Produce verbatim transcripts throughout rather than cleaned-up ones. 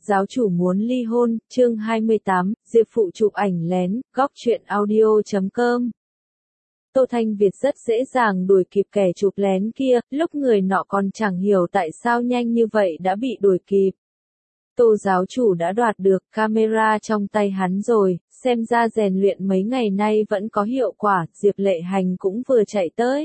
giáo chủ muốn ly hôn, chương hai mươi tám, Diệp Phụ chụp ảnh lén, góc truyện audio chấm com. Tô Thanh Việt rất dễ dàng đuổi kịp kẻ chụp lén kia, lúc người nọ còn chẳng hiểu tại sao nhanh như vậy đã bị đuổi kịp. Tô giáo chủ đã đoạt được camera trong tay hắn rồi, xem ra rèn luyện mấy ngày nay vẫn có hiệu quả, Diệp Lệ Hành cũng vừa chạy tới.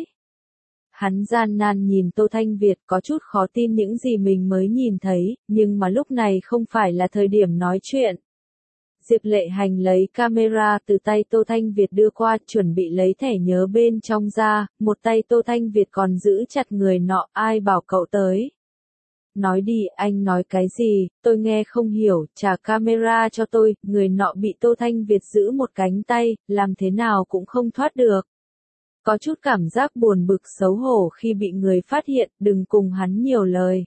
Hắn gian nan nhìn Tô Thanh Việt có chút khó tin những gì mình mới nhìn thấy, nhưng mà lúc này không phải là thời điểm nói chuyện. Diệp Lệ Hành lấy camera từ tay Tô Thanh Việt đưa qua, chuẩn bị lấy thẻ nhớ bên trong ra, một tay Tô Thanh Việt còn giữ chặt người nọ, ai bảo cậu tới. Nói đi, anh nói cái gì, tôi nghe không hiểu, trả camera cho tôi, người nọ bị Tô Thanh Việt giữ một cánh tay, làm thế nào cũng không thoát được. Có chút cảm giác buồn bực xấu hổ khi bị người phát hiện, đừng cùng hắn nhiều lời.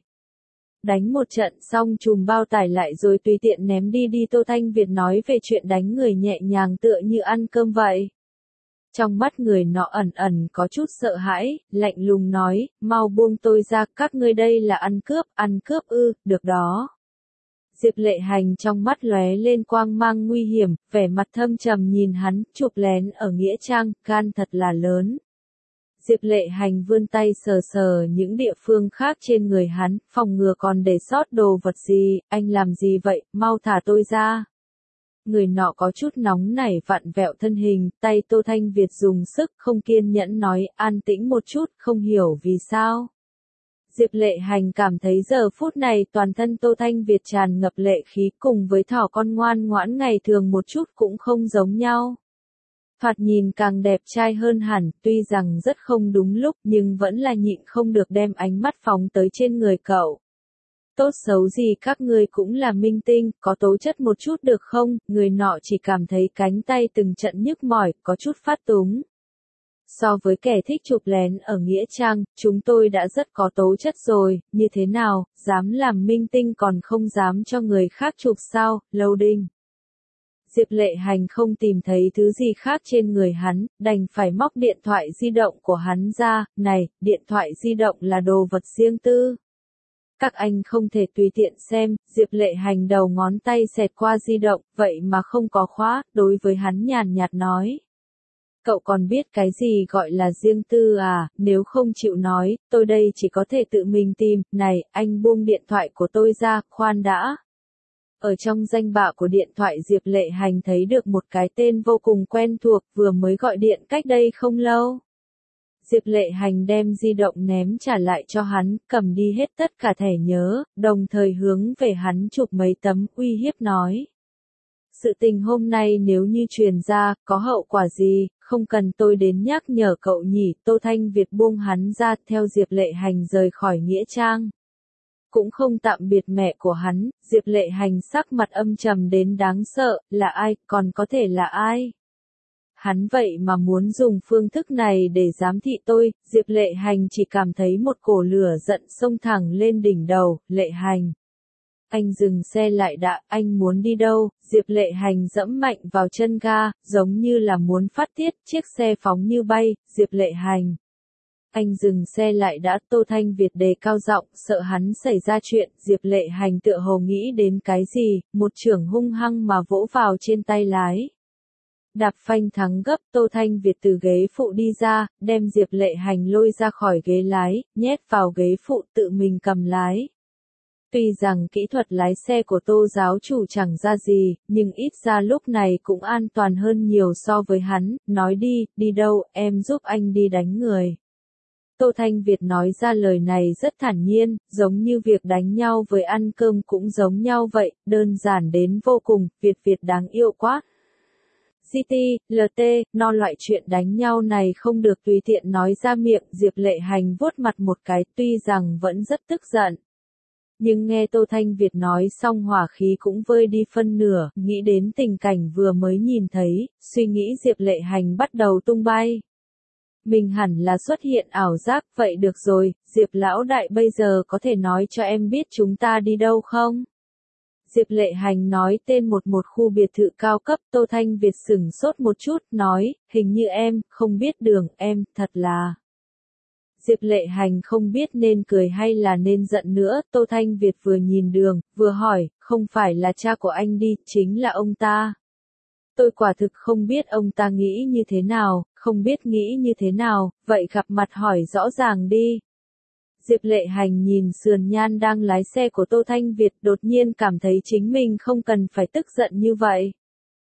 Đánh một trận xong chùm bao tải lại rồi tùy tiện ném đi đi Tô Thanh Việt nói về chuyện đánh người nhẹ nhàng tựa như ăn cơm vậy. Trong mắt người nọ ẩn ẩn có chút sợ hãi, lạnh lùng nói, mau buông tôi ra, các ngươi đây là ăn cướp, ăn cướp ư, được đó. Diệp Lệ Hành trong mắt lóe lên quang mang nguy hiểm, vẻ mặt thâm trầm nhìn hắn, chụp lén ở Nghĩa Trang, gan thật là lớn. Diệp Lệ Hành vươn tay sờ sờ những địa phương khác trên người hắn, phòng ngừa còn để sót đồ vật gì, anh làm gì vậy, mau thả tôi ra. Người nọ có chút nóng nảy vặn vẹo thân hình, tay Tô Thanh Việt dùng sức không kiên nhẫn nói, an tĩnh một chút, không hiểu vì sao. Diệp Lệ Hành cảm thấy giờ phút này toàn thân Tô Thanh Việt tràn ngập lệ khí cùng với thỏ con ngoan ngoãn ngày thường một chút cũng không giống nhau. Thoạt nhìn càng đẹp trai hơn hẳn, tuy rằng rất không đúng lúc nhưng vẫn là nhịn không được đem ánh mắt phóng tới trên người cậu. Tốt xấu gì các ngươi cũng là minh tinh, có tố chất một chút được không, người nọ chỉ cảm thấy cánh tay từng trận nhức mỏi, có chút phát túng. So với kẻ thích chụp lén ở Nghĩa Trang, chúng tôi đã rất có tố chất rồi, như thế nào, dám làm minh tinh còn không dám cho người khác chụp sao, lâu đinh. Diệp Lệ Hành không tìm thấy thứ gì khác trên người hắn, đành phải móc điện thoại di động của hắn ra, này, điện thoại di động là đồ vật riêng tư. Các anh không thể tùy tiện xem, Diệp Lệ Hành đầu ngón tay xẹt qua di động, vậy mà không có khóa, đối với hắn nhàn nhạt nói. Cậu còn biết cái gì gọi là riêng tư à, nếu không chịu nói, tôi đây chỉ có thể tự mình tìm, này, anh buông điện thoại của tôi ra, khoan đã. Ở trong danh bạ của điện thoại Diệp Lệ Hành thấy được một cái tên vô cùng quen thuộc, vừa mới gọi điện cách đây không lâu. Diệp Lệ Hành đem di động ném trả lại cho hắn, cầm đi hết tất cả thẻ nhớ, đồng thời hướng về hắn chụp mấy tấm, uy hiếp nói. Sự tình hôm nay nếu như truyền ra, có hậu quả gì, không cần tôi đến nhắc nhở cậu nhỉ, Tô Thanh Việt buông hắn ra, theo Diệp Lệ Hành rời khỏi Nghĩa Trang. Cũng không tạm biệt mẹ của hắn, Diệp Lệ Hành sắc mặt âm trầm đến đáng sợ, là ai, còn có thể là ai? Hắn vậy mà muốn dùng phương thức này để giám thị tôi, Diệp Lệ Hành chỉ cảm thấy một cổ lửa giận xông thẳng lên đỉnh đầu, Lệ Hành. Anh dừng xe lại đã, anh muốn đi đâu, Diệp Lệ Hành dẫm mạnh vào chân ga, giống như là muốn phát tiết, chiếc xe phóng như bay, Diệp Lệ Hành. Anh dừng xe lại đã, Tô Thanh Việt đề cao giọng, sợ hắn xảy ra chuyện, Diệp Lệ Hành tựa hồ nghĩ đến cái gì, một chưởng hung hăng mà vỗ vào trên tay lái. Đạp phanh thắng gấp, Tô Thanh Việt từ ghế phụ đi ra, đem Diệp Lệ Hành lôi ra khỏi ghế lái, nhét vào ghế phụ tự mình cầm lái. Tuy rằng kỹ thuật lái xe của Tô giáo chủ chẳng ra gì, nhưng ít ra lúc này cũng an toàn hơn nhiều so với hắn, nói đi, đi đâu, em giúp anh đi đánh người. Tô Thanh Việt nói ra lời này rất thản nhiên, giống như việc đánh nhau với ăn cơm cũng giống nhau vậy, đơn giản đến vô cùng, Việt Việt đáng yêu quá. giê tê, lờ tê, no loại chuyện đánh nhau này không được tùy tiện nói ra miệng, Diệp Lệ Hành vuốt mặt một cái, tuy rằng vẫn rất tức giận. Nhưng nghe Tô Thanh Việt nói xong hỏa khí cũng vơi đi phân nửa, nghĩ đến tình cảnh vừa mới nhìn thấy, suy nghĩ Diệp Lệ Hành bắt đầu tung bay. Mình hẳn là xuất hiện ảo giác, vậy được rồi, Diệp lão đại bây giờ có thể nói cho em biết chúng ta đi đâu không? Diệp Lệ Hành nói tên một một khu biệt thự cao cấp, Tô Thanh Việt sửng sốt một chút, nói, hình như em, không biết đường, em, thật là. Diệp Lệ Hành không biết nên cười hay là nên giận nữa, Tô Thanh Việt vừa nhìn đường, vừa hỏi, không phải là cha của anh đi, chính là ông ta. Tôi quả thực không biết ông ta nghĩ như thế nào, không biết nghĩ như thế nào, vậy gặp mặt hỏi rõ ràng đi. Diệp Lệ Hành nhìn sườn nhan đang lái xe của Tô Thanh Việt, đột nhiên cảm thấy chính mình không cần phải tức giận như vậy.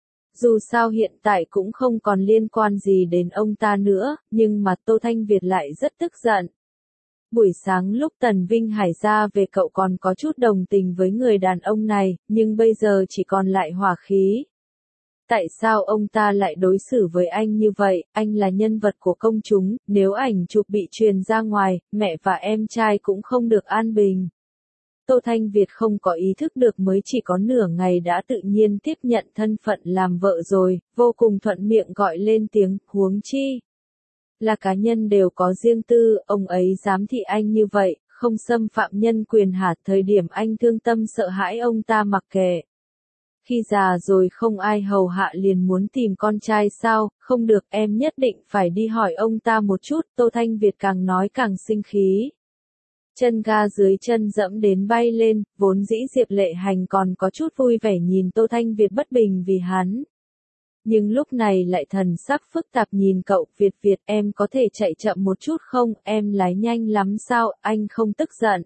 Dù sao hiện tại cũng không còn liên quan gì đến ông ta nữa, nhưng mà Tô Thanh Việt lại rất tức giận. Buổi sáng lúc Tần Vinh Hải ra về cậu còn có chút đồng tình với người đàn ông này, nhưng bây giờ chỉ còn lại hỏa khí. Tại sao ông ta lại đối xử với anh như vậy, anh là nhân vật của công chúng, nếu ảnh chụp bị truyền ra ngoài, mẹ và em trai cũng không được an bình. Tô Thanh Việt không có ý thức được mới chỉ có nửa ngày đã tự nhiên tiếp nhận thân phận làm vợ rồi, vô cùng thuận miệng gọi lên tiếng, huống chi. Là cá nhân đều có riêng tư, ông ấy giám thị anh như vậy, không xâm phạm nhân quyền hả, thời điểm anh thương tâm sợ hãi ông ta mặc kệ. Khi già rồi không ai hầu hạ liền muốn tìm con trai sao, không được, em nhất định phải đi hỏi ông ta một chút, Tô Thanh Việt càng nói càng sinh khí. Chân ga dưới chân dẫm đến bay lên, vốn dĩ Diệp Lệ Hành còn có chút vui vẻ nhìn Tô Thanh Việt bất bình vì hắn. Nhưng lúc này lại thần sắc phức tạp nhìn cậu, Việt Việt em có thể chạy chậm một chút không, em lái nhanh lắm sao, anh không tức giận.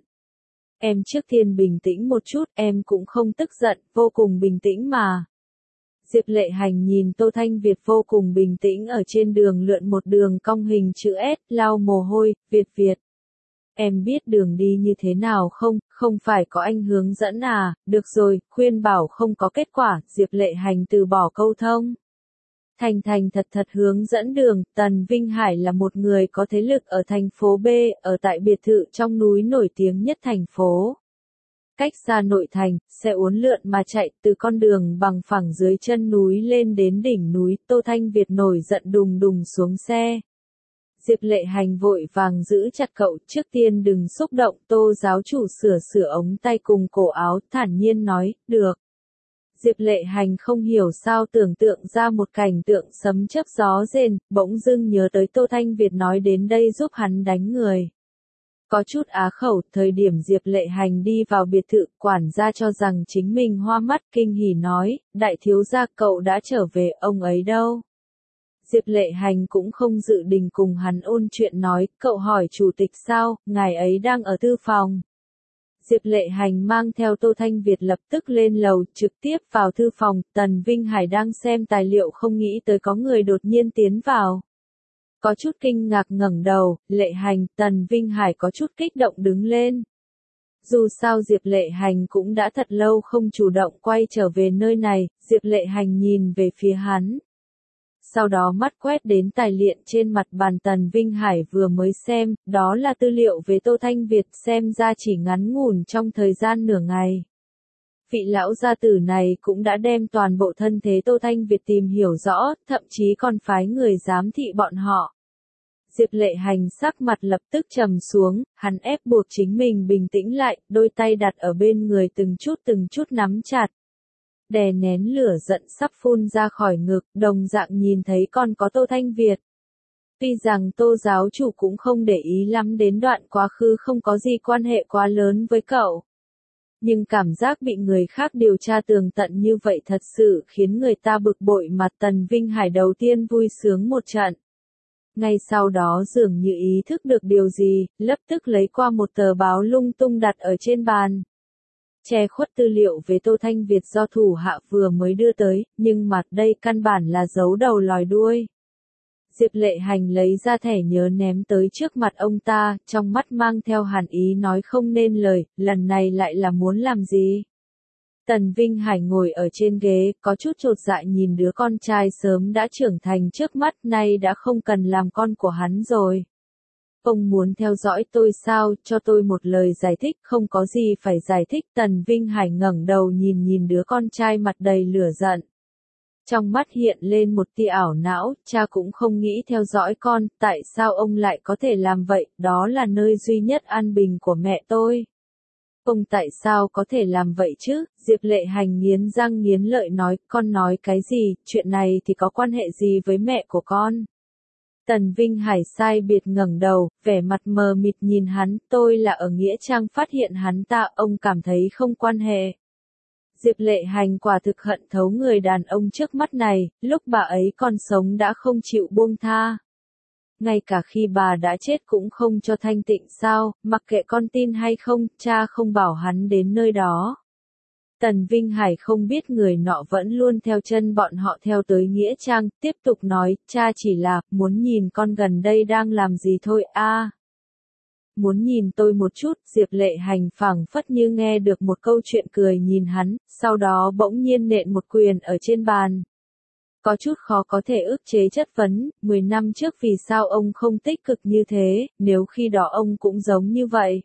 Em trước tiên bình tĩnh một chút, em cũng không tức giận, vô cùng bình tĩnh mà. Diệp Lệ Hành nhìn Tô Thanh Việt vô cùng bình tĩnh ở trên đường lượn một đường cong hình chữ S, lau mồ hôi, Việt Việt. Em biết đường đi như thế nào không, không phải có anh hướng dẫn à, được rồi, khuyên bảo không có kết quả, Diệp Lệ Hành từ bỏ câu thông. Thành thành thật thật hướng dẫn đường, Tần Vinh Hải là một người có thế lực ở thành phố B, ở tại biệt thự trong núi nổi tiếng nhất thành phố. Cách xa nội thành, xe uốn lượn mà chạy từ con đường bằng phẳng dưới chân núi lên đến đỉnh núi, Tô Thanh Việt nổi giận đùng đùng xuống xe. Diệp Lệ Hành vội vàng giữ chặt cậu, trước tiên đừng xúc động, Tô giáo chủ sửa sửa ống tay cùng cổ áo, thản nhiên nói, được. Diệp Lệ Hành không hiểu sao tưởng tượng ra một cảnh tượng sấm chớp gió rền, bỗng dưng nhớ tới Tô Thanh Việt nói đến đây giúp hắn đánh người. Có chút á khẩu, thời điểm Diệp Lệ Hành đi vào biệt thự, quản gia cho rằng chính mình hoa mắt, kinh hỉ nói, đại thiếu gia cậu đã trở về, ông ấy đâu? Diệp Lệ Hành cũng không dự định cùng hắn ôn chuyện nói, cậu hỏi chủ tịch sao, ngài ấy đang ở thư phòng. Diệp Lệ Hành mang theo Tô Thanh Việt lập tức lên lầu, trực tiếp vào thư phòng, Tần Vinh Hải đang xem tài liệu không nghĩ tới có người đột nhiên tiến vào. Có chút kinh ngạc ngẩng đầu, Lệ Hành, Tần Vinh Hải có chút kích động đứng lên. Dù sao Diệp Lệ Hành cũng đã thật lâu không chủ động quay trở về nơi này, Diệp Lệ Hành nhìn về phía hắn. Sau đó mắt quét đến tài liệu trên mặt bàn Tần Vinh Hải vừa mới xem, đó là tư liệu về Tô Thanh Việt, xem ra chỉ ngắn ngủn trong thời gian nửa ngày. Vị lão gia tử này cũng đã đem toàn bộ thân thế Tô Thanh Việt tìm hiểu rõ, thậm chí còn phái người giám thị bọn họ. Diệp Lệ Hành sắc mặt lập tức trầm xuống, hắn ép buộc chính mình bình tĩnh lại, đôi tay đặt ở bên người từng chút từng chút nắm chặt. Đè nén lửa giận sắp phun ra khỏi ngực, đồng dạng nhìn thấy còn có Tô Thanh Việt. Tuy rằng Tô giáo chủ cũng không để ý lắm đến đoạn quá khứ không có gì quan hệ quá lớn với cậu. Nhưng cảm giác bị người khác điều tra tường tận như vậy thật sự khiến người ta bực bội mà Tần Vinh Hải đầu tiên vui sướng một trận. Ngay sau đó dường như ý thức được điều gì, lập tức lấy qua một tờ báo lung tung đặt ở trên bàn. Che khuất tư liệu về Tô Thanh Việt do thủ hạ vừa mới đưa tới, nhưng mặt đây căn bản là giấu đầu lòi đuôi. Diệp Lệ Hành lấy ra thẻ nhớ ném tới trước mặt ông ta, trong mắt mang theo hàn ý nói không nên lời, lần này lại là muốn làm gì? Tần Vinh Hải ngồi ở trên ghế, có chút chột dạ nhìn đứa con trai sớm đã trưởng thành trước mắt, nay đã không cần làm con của hắn rồi. Ông muốn theo dõi tôi sao, cho tôi một lời giải thích, không có gì phải giải thích. Tần Vinh Hải ngẩng đầu nhìn nhìn đứa con trai mặt đầy lửa giận. Trong mắt hiện lên một tia ảo não, cha cũng không nghĩ theo dõi con, tại sao ông lại có thể làm vậy, đó là nơi duy nhất an bình của mẹ tôi. Ông tại sao có thể làm vậy chứ, Diệp Lệ Hành nghiến răng nghiến lợi nói, con nói cái gì, chuyện này thì có quan hệ gì với mẹ của con. Tần Vinh Hải sai biệt ngẩng đầu, vẻ mặt mờ mịt nhìn hắn, tôi là ở Nghĩa Trang phát hiện hắn ta, ông cảm thấy không quan hệ. Diệp Lệ Hành quả thực hận thấu người đàn ông trước mắt này, lúc bà ấy còn sống đã không chịu buông tha. Ngay cả khi bà đã chết cũng không cho thanh tịnh sao, mặc kệ con tin hay không, cha không bảo hắn đến nơi đó. Tần Vinh Hải không biết người nọ vẫn luôn theo chân bọn họ theo tới Nghĩa Trang, tiếp tục nói, cha chỉ là, muốn nhìn con gần đây đang làm gì thôi a. À, muốn nhìn tôi một chút, Diệp Lệ Hành phảng phất như nghe được một câu chuyện cười nhìn hắn, sau đó bỗng nhiên nện một quyền ở trên bàn. Có chút khó có thể ức chế chất vấn, mười năm trước vì sao ông không tích cực như thế, nếu khi đó ông cũng giống như vậy.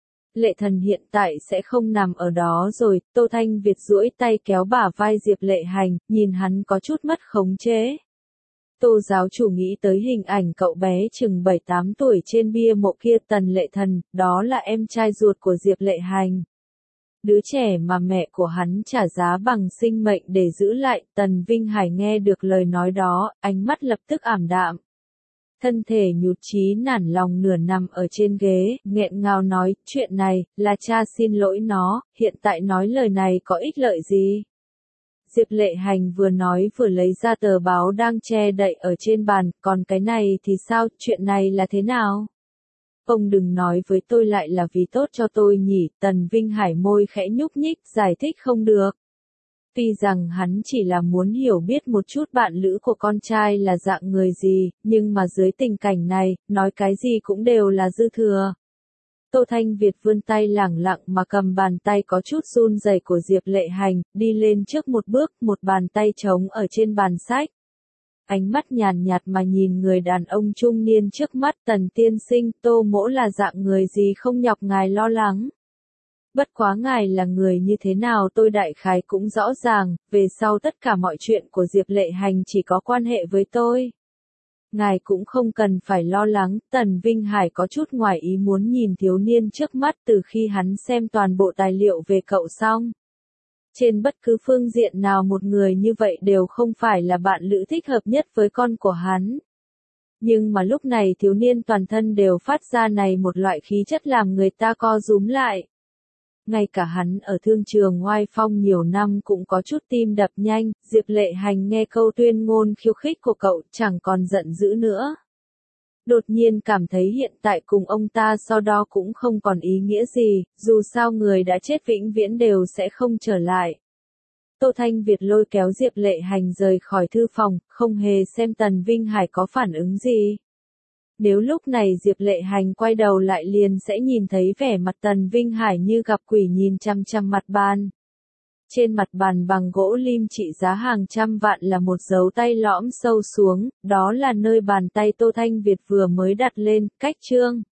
Lệ Thần hiện tại sẽ không nằm ở đó rồi, Tô Thanh Việt duỗi tay kéo bả vai Diệp Lệ Hành, nhìn hắn có chút mất khống chế. Tô giáo chủ nghĩ tới hình ảnh cậu bé chừng bảy tám tuổi trên bia mộ kia, Tần Lệ Thần, đó là em trai ruột của Diệp Lệ Hành. Đứa trẻ mà mẹ của hắn trả giá bằng sinh mệnh để giữ lại, Tần Vinh Hải nghe được lời nói đó, ánh mắt lập tức ảm đạm. Thân thể nhụt chí nản lòng nửa nằm ở trên ghế, nghẹn ngào nói, chuyện này, là cha xin lỗi nó, hiện tại nói lời này có ích lợi gì? Diệp Lệ Hành vừa nói vừa lấy ra tờ báo đang che đậy ở trên bàn, còn cái này thì sao, chuyện này là thế nào? Ông đừng nói với tôi lại là vì tốt cho tôi nhỉ, Tần Vinh Hải môi khẽ nhúc nhích, giải thích không được. Tuy rằng hắn chỉ là muốn hiểu biết một chút bạn lữ của con trai là dạng người gì, nhưng mà dưới tình cảnh này, nói cái gì cũng đều là dư thừa. Tô Thanh Việt vươn tay lẳng lặng mà cầm bàn tay có chút run rẩy của Diệp Lệ Hành, đi lên trước một bước, một bàn tay trống ở trên bàn sách. Ánh mắt nhàn nhạt mà nhìn người đàn ông trung niên trước mắt, Tần tiên sinh, Tô mỗ là dạng người gì không nhọc ngài lo lắng. Bất quá ngài là người như thế nào tôi đại khái cũng rõ ràng, về sau tất cả mọi chuyện của Diệp Lệ Hành chỉ có quan hệ với tôi. Ngài cũng không cần phải lo lắng, Tần Vinh Hải có chút ngoài ý muốn nhìn thiếu niên trước mắt từ khi hắn xem toàn bộ tài liệu về cậu xong. Trên bất cứ phương diện nào một người như vậy đều không phải là bạn lữ thích hợp nhất với con của hắn. Nhưng mà lúc này thiếu niên toàn thân đều phát ra này một loại khí chất làm người ta co rúm lại. Ngay cả hắn ở thương trường oai phong nhiều năm cũng có chút tim đập nhanh, Diệp Lệ Hành nghe câu tuyên ngôn khiêu khích của cậu chẳng còn giận dữ nữa. Đột nhiên cảm thấy hiện tại cùng ông ta so đo cũng không còn ý nghĩa gì, dù sao người đã chết vĩnh viễn đều sẽ không trở lại. Tô Thanh Việt lôi kéo Diệp Lệ Hành rời khỏi thư phòng, không hề xem Tần Vinh Hải có phản ứng gì. Nếu lúc này Diệp Lệ Hành quay đầu lại liền sẽ nhìn thấy vẻ mặt Tần Vinh Hải như gặp quỷ nhìn chăm chăm mặt bàn. Trên mặt bàn bằng gỗ lim trị giá hàng trăm vạn là một dấu tay lõm sâu xuống, đó là nơi bàn tay Tô Thanh Việt vừa mới đặt lên, cách chương.